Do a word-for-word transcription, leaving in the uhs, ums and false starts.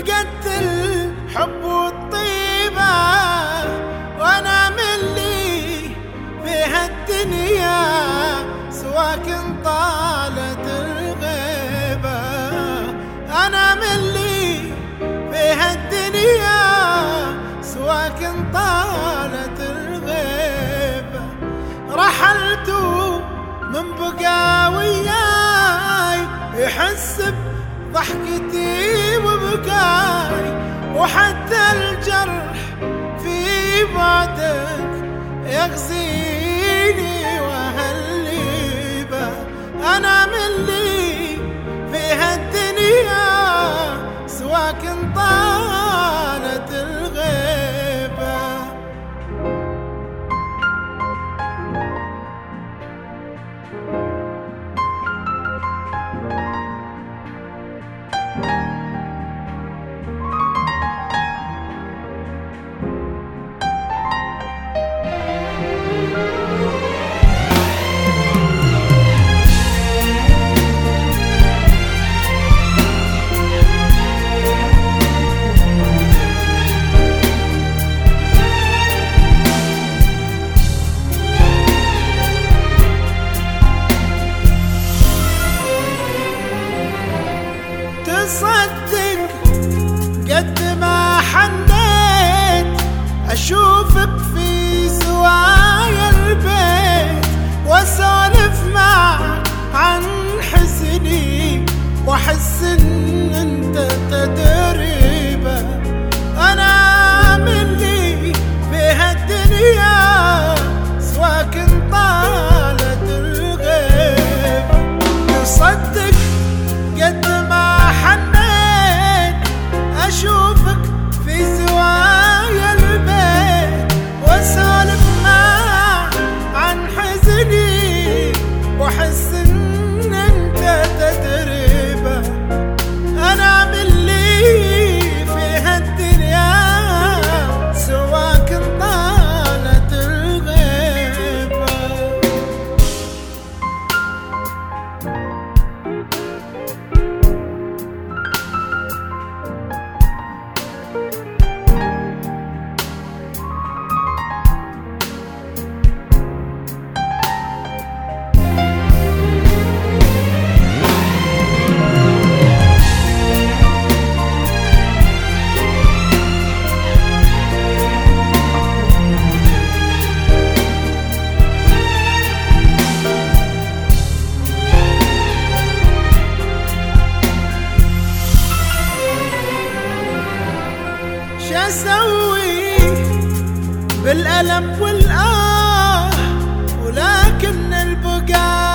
فقدت الحب والطيبة وانا من لي في هالدنيا سواك طالت الغيبة. انا من لي في هالدنيا سواك طالت الغيبة. رحلت من بقى وياي يحس بضحكتي وبكاي، وحتى الجرح في بعدك يغزيني وهالليبة. أنا من لي في هالدنيا سواك طالت الغيبة. تصدق قد ما حنيت أشوفك في زوايا البيت، وأسولف معك عن حزني وأحس إن أنت تدريبه. أنا من لي في هالدنيا سواك طالت الغيبة. تصدق قد ما حنيت أشوفك في زوايا البيت، وأسولف معك عن حزني وأحس إن أنت تدريبه. أنا من لي في هالدنيا سواك طالت الغيبة. شاسوي بالألم والآه ولكن البقاء